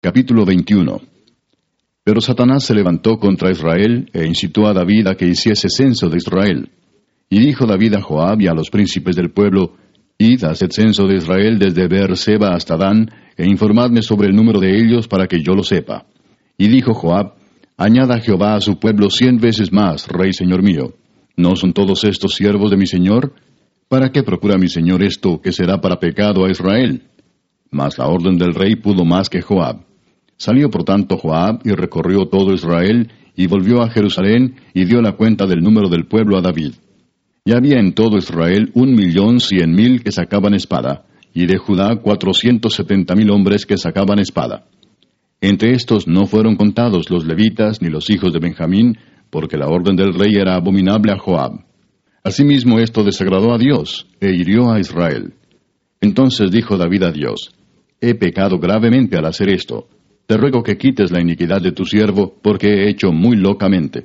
Capítulo 21. Pero Satanás se levantó contra Israel, e incitó a David a que hiciese censo de Israel. Y dijo David a Joab y a los príncipes del pueblo: Id, haced censo de Israel desde Beer-seba hasta Dan, e informadme sobre el número de ellos para que yo lo sepa. Y dijo Joab: Añada Jehová a su pueblo 100 veces más, rey señor mío. ¿No son todos estos siervos de mi señor? ¿Para qué procura mi señor esto, que será para pecado a Israel? Mas la orden del rey pudo más que Joab. Salió por tanto Joab y recorrió todo Israel, y volvió a Jerusalén, y dio la cuenta del número del pueblo a David. Y había en todo Israel 1,100,000 que sacaban espada, y de Judá 470,000 hombres que sacaban espada. Entre estos no fueron contados los levitas ni los hijos de Benjamín, porque la orden del rey era abominable a Joab. Asimismo esto desagradó a Dios, e hirió a Israel. Entonces dijo David a Dios: He pecado gravemente al hacer esto. Te ruego que quites la iniquidad de tu siervo, porque he hecho muy locamente.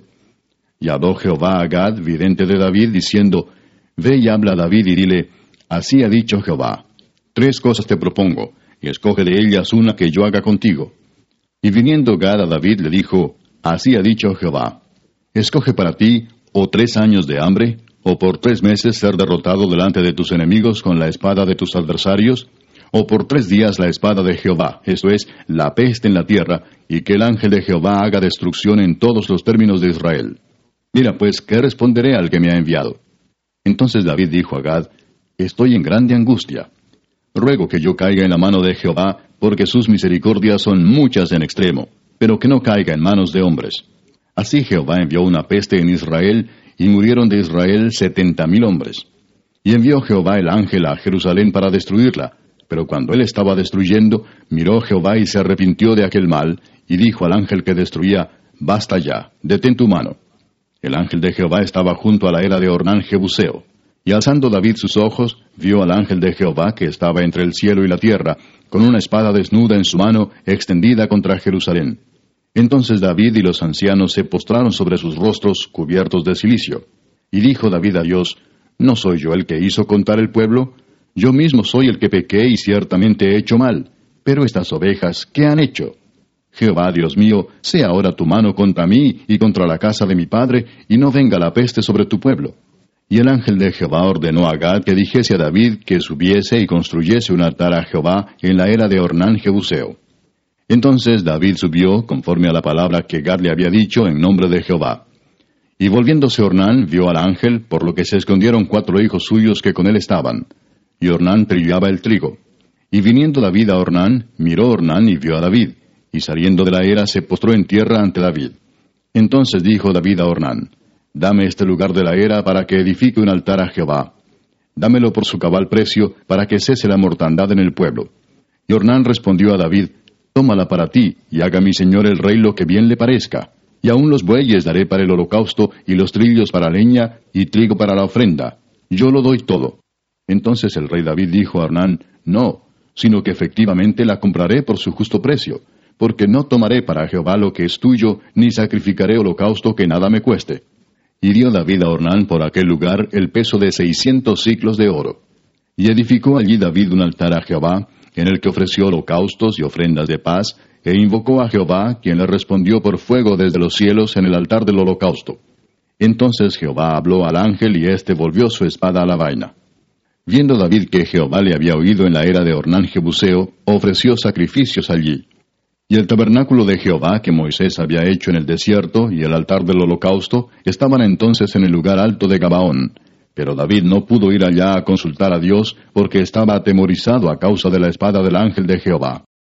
Y habló Jehová a Gad, vidente de David, diciendo: Ve y habla a David y dile: Así ha dicho Jehová: 3 cosas te propongo, y escoge de ellas una que yo haga contigo. Y viniendo Gad a David le dijo: Así ha dicho Jehová: Escoge para ti, o 3 años de hambre, o por 3 meses ser derrotado delante de tus enemigos con la espada de tus adversarios, o por 3 días la espada de Jehová, esto es, la peste en la tierra, y que el ángel de Jehová haga destrucción en todos los términos de Israel. Mira pues, ¿qué responderé al que me ha enviado? Entonces David dijo a Gad: Estoy en grande angustia. Ruego que yo caiga en la mano de Jehová, porque sus misericordias son muchas en extremo, pero que no caiga en manos de hombres. Así Jehová envió una peste en Israel, y murieron de Israel 70,000 hombres. Y envió Jehová el ángel a Jerusalén para destruirla. Pero cuando él estaba destruyendo, miró Jehová y se arrepintió de aquel mal, y dijo al ángel que destruía: Basta ya, detén tu mano. El ángel de Jehová estaba junto a la era de Ornán Jebuseo. Y alzando David sus ojos, vio al ángel de Jehová que estaba entre el cielo y la tierra, con una espada desnuda en su mano, extendida contra Jerusalén. Entonces David y los ancianos se postraron sobre sus rostros, cubiertos de cilicio. Y dijo David a Dios: ¿No soy yo el que hizo contar el pueblo? Yo mismo soy el que pequé y ciertamente he hecho mal. Pero estas ovejas, ¿qué han hecho? Jehová, Dios mío, sea ahora tu mano contra mí y contra la casa de mi padre, y no venga la peste sobre tu pueblo. Y el ángel de Jehová ordenó a Gad que dijese a David que subiese y construyese un altar a Jehová en la era de Ornán Jebuseo. Entonces David subió, conforme a la palabra que Gad le había dicho, en nombre de Jehová. Y volviéndose Ornán, vio al ángel, por lo que se escondieron 4 hijos suyos que con él estaban. Y Ornán trillaba el trigo. Y viniendo David a Ornán, miró Ornán y vio a David, y saliendo de la era se postró en tierra ante David. Entonces dijo David a Ornán: Dame este lugar de la era para que edifique un altar a Jehová. Dámelo por su cabal precio, para que cese la mortandad en el pueblo. Y Ornán respondió a David: Tómala para ti, y haga mi señor el rey lo que bien le parezca. Y aun los bueyes daré para el holocausto, y los trillos para leña, y trigo para la ofrenda. Yo lo doy todo. Entonces el rey David dijo a Ornán: No, sino que efectivamente la compraré por su justo precio, porque no tomaré para Jehová lo que es tuyo, ni sacrificaré holocausto que nada me cueste. Y dio David a Ornán por aquel lugar el peso de 600 siclos de oro. Y edificó allí David un altar a Jehová, en el que ofreció holocaustos y ofrendas de paz, e invocó a Jehová, quien le respondió por fuego desde los cielos en el altar del holocausto. Entonces Jehová habló al ángel, y éste volvió su espada a la vaina. Viendo David que Jehová le había oído en la era de Ornán Jebuseo, ofreció sacrificios allí. Y el tabernáculo de Jehová que Moisés había hecho en el desierto, y el altar del holocausto, estaban entonces en el lugar alto de Gabaón. Pero David no pudo ir allá a consultar a Dios, porque estaba atemorizado a causa de la espada del ángel de Jehová.